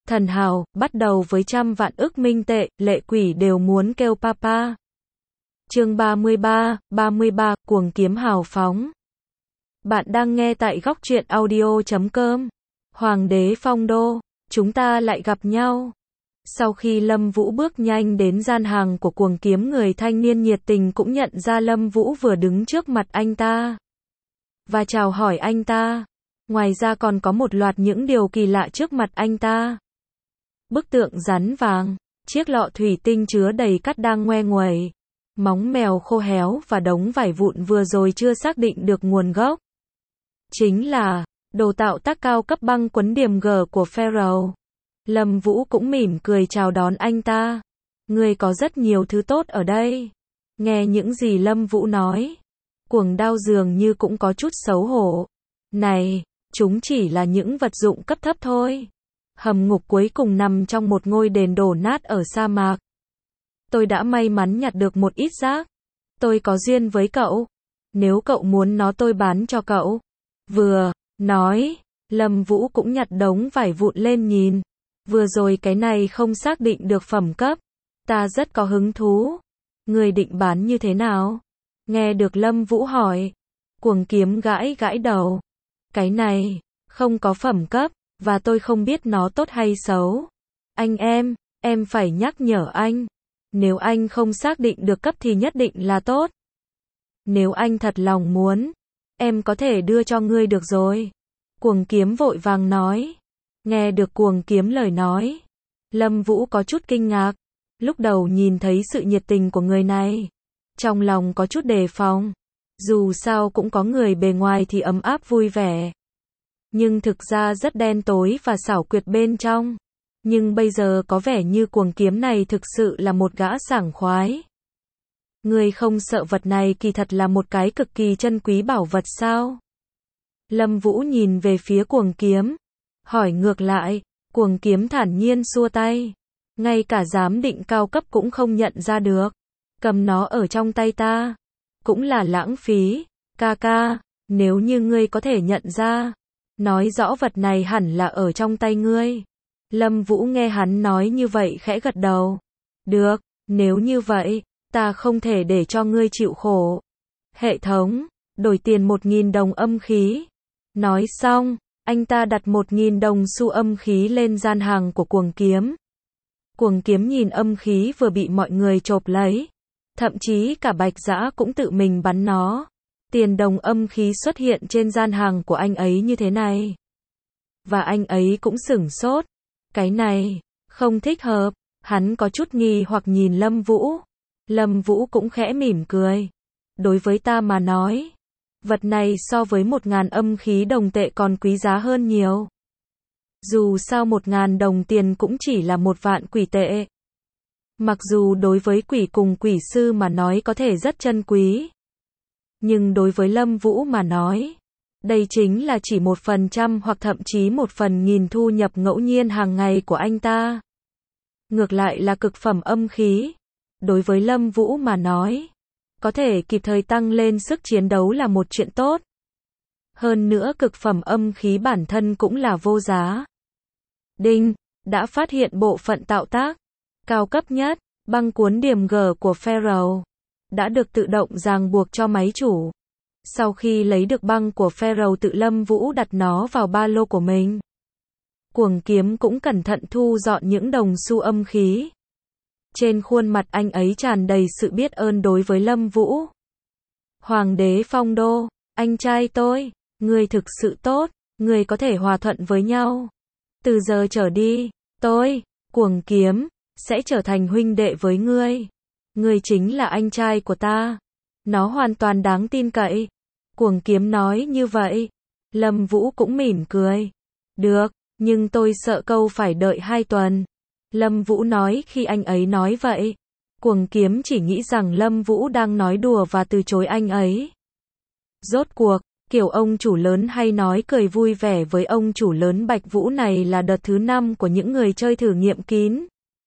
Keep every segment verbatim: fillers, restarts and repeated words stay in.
thần hào, bắt đầu với trăm vạn ức minh tệ, lệ quỷ đều muốn kêu papa. Chương ba mươi ba, ba mươi ba, cuồng kiếm hào phóng. Bạn đang nghe tại góc truyện audio chấm com. Hoàng đế Phong Đô, chúng ta lại gặp nhau. Sau khi Lâm Vũ bước nhanh đến gian hàng của cuồng kiếm, người thanh niên nhiệt tình cũng nhận ra Lâm Vũ vừa đứng trước mặt anh ta và chào hỏi anh ta. Ngoài ra còn có một loạt những điều kỳ lạ trước mặt anh ta. Bức tượng rắn vàng, chiếc lọ thủy tinh chứa đầy cát đang ngoe nguẩy, móng mèo khô héo và đống vải vụn vừa rồi chưa xác định được nguồn gốc. Chính là đồ tạo tác cao cấp băng quấn điểm G của Pharaoh. Lâm Vũ cũng mỉm cười chào đón anh ta. Ngươi có rất nhiều thứ tốt ở đây. Nghe những gì Lâm Vũ nói, Cuồng Đao dường như cũng có chút xấu hổ. Này, chúng chỉ là những vật dụng cấp thấp thôi. Hầm ngục cuối cùng nằm trong một ngôi đền đổ nát ở sa mạc. Tôi đã may mắn nhặt được một ít rác. Tôi có duyên với cậu. Nếu cậu muốn nó tôi bán cho cậu. Vừa nói, Lâm Vũ cũng nhặt đống vải vụn lên nhìn. Vừa rồi cái này không xác định được phẩm cấp. Ta rất có hứng thú. Người định bán như thế nào? Nghe được Lâm Vũ hỏi, Cuồng kiếm gãi gãi đầu. Cái này không có phẩm cấp, và tôi không biết nó tốt hay xấu. Anh em, em phải nhắc nhở anh. Nếu anh không xác định được cấp thì nhất định là tốt. Nếu anh thật lòng muốn, em có thể đưa cho ngươi được rồi. Cuồng kiếm vội vàng nói. Nghe được Cuồng kiếm lời nói, Lâm Vũ có chút kinh ngạc. Lúc đầu nhìn thấy sự nhiệt tình của người này, trong lòng có chút đề phòng. Dù sao cũng có người bề ngoài thì ấm áp vui vẻ, nhưng thực ra rất đen tối và xảo quyệt bên trong. Nhưng bây giờ có vẻ như Cuồng kiếm này thực sự là một gã sảng khoái. Ngươi không sợ vật này kỳ thật là một cái cực kỳ chân quý bảo vật sao? Lâm Vũ nhìn về phía Cuồng kiếm, hỏi ngược lại. Cuồng kiếm thản nhiên xua tay. Ngay cả giám định cao cấp cũng không nhận ra được. Cầm nó ở trong tay ta cũng là lãng phí. Ca ca, nếu như ngươi có thể nhận ra, nói rõ vật này hẳn là ở trong tay ngươi. Lâm Vũ nghe hắn nói như vậy khẽ gật đầu. Được, nếu như vậy, ta không thể để cho ngươi chịu khổ. Hệ thống, đổi tiền một nghìn đồng âm khí. Nói xong, anh ta đặt một nghìn đồng xu âm khí lên gian hàng của Cuồng kiếm. Cuồng kiếm nhìn âm khí vừa bị mọi người chộp lấy. Thậm chí cả Bạch Dã cũng tự mình bắn nó. Tiền đồng âm khí xuất hiện trên gian hàng của anh ấy như thế này. Và anh ấy cũng sửng sốt. Cái này, không thích hợp. Hắn có chút nghi hoặc nhìn Lâm Vũ. Lâm Vũ cũng khẽ mỉm cười. Đối với ta mà nói, vật này so với một ngàn âm khí đồng tệ còn quý giá hơn nhiều. Dù sao một ngàn đồng tiền cũng chỉ là một vạn quỷ tệ. Mặc dù đối với quỷ cùng quỷ sư mà nói có thể rất chân quý, nhưng đối với Lâm Vũ mà nói, đây chính là chỉ một phần trăm hoặc thậm chí một phần nghìn thu nhập ngẫu nhiên hàng ngày của anh ta. Ngược lại là cực phẩm âm khí. Đối với Lâm Vũ mà nói, có thể kịp thời tăng lên sức chiến đấu là một chuyện tốt. Hơn nữa cực phẩm âm khí bản thân cũng là vô giá. Đinh, đã phát hiện bộ phận tạo tác cao cấp nhất, băng cuốn điểm G của Pharaoh, đã được tự động ràng buộc cho máy chủ. Sau khi lấy được băng của Pharaoh, tự Lâm Vũ đặt nó vào ba lô của mình. Cuồng kiếm cũng cẩn thận thu dọn những đồng xu âm khí. Trên khuôn mặt anh ấy tràn đầy sự biết ơn đối với Lâm Vũ. Hoàng đế Phong Đô, anh trai tôi, ngươi thực sự tốt, ngươi có thể hòa thuận với nhau. Từ giờ trở đi, tôi, Cuồng kiếm, sẽ trở thành huynh đệ với ngươi. Ngươi chính là anh trai của ta. Nó hoàn toàn đáng tin cậy. Cuồng kiếm nói như vậy. Lâm Vũ cũng mỉm cười. Được, nhưng tôi sợ câu phải đợi hai tuần. Lâm Vũ nói khi anh ấy nói vậy. Cuồng kiếm chỉ nghĩ rằng Lâm Vũ đang nói đùa và từ chối anh ấy. Rốt cuộc, kiểu ông chủ lớn hay nói cười vui vẻ với ông chủ lớn Bạch Vũ này là đợt thứ năm của những người chơi thử nghiệm kín.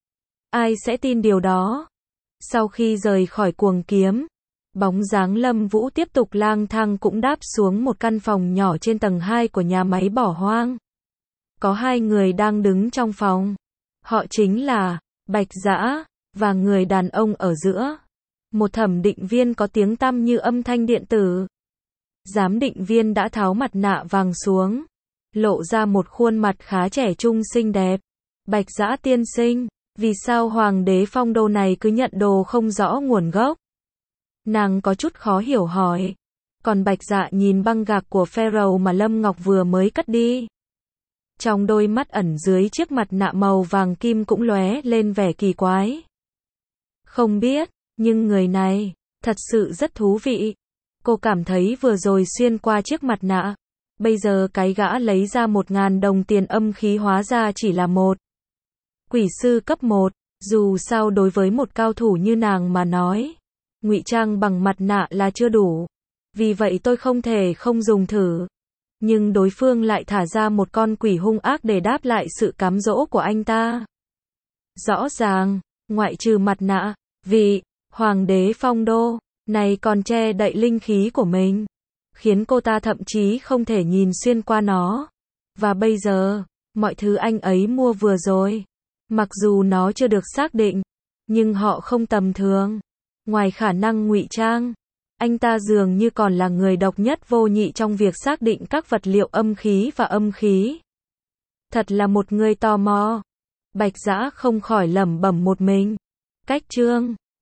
Ai sẽ tin điều đó? Sau khi rời khỏi Cuồng kiếm, bóng dáng Lâm Vũ tiếp tục lang thang cũng đáp xuống một căn phòng nhỏ trên tầng hai của nhà máy bỏ hoang. có hai người đang đứng trong phòng. Họ chính là Bạch Dã và người đàn ông ở giữa. Một thẩm định viên có tiếng tăm như âm thanh điện tử. Giám định viên đã tháo mặt nạ vàng xuống, lộ ra một khuôn mặt khá trẻ trung xinh đẹp. Bạch Dã tiên sinh, vì sao hoàng đế Phong Đô này cứ nhận đồ không rõ nguồn gốc? Nàng có chút khó hiểu hỏi. Còn Bạch Dạ nhìn băng gạc của Pharaoh mà Lâm Ngọc vừa mới cất đi. Trong đôi mắt ẩn dưới chiếc mặt nạ màu vàng kim cũng lóe lên vẻ kỳ quái. Không biết, nhưng người này, thật sự rất thú vị. Cô cảm thấy vừa rồi xuyên qua chiếc mặt nạ, bây giờ cái gã lấy ra một ngàn đồng tiền âm khí hóa ra chỉ là một quỷ sư cấp một. Dù sao đối với một cao thủ như nàng mà nói, ngụy trang bằng mặt nạ là chưa đủ. Vì vậy tôi không thể không dùng thử. Nhưng đối phương lại thả ra một con quỷ hung ác để đáp lại sự cám dỗ của anh ta. Rõ ràng, ngoại trừ mặt nạ, vị hoàng đế Phong Đô này còn che đậy linh khí của mình, khiến cô ta thậm chí không thể nhìn xuyên qua nó. Và bây giờ, mọi thứ anh ấy mua vừa rồi, mặc dù nó chưa được xác định, nhưng họ không tầm thường. Ngoài khả năng ngụy trang, anh ta dường như còn là người độc nhất vô nhị trong việc xác định các vật liệu âm khí và âm khí. Thật là một người tò mò. Bạch Dã không khỏi lẩm bẩm một mình. Cách chương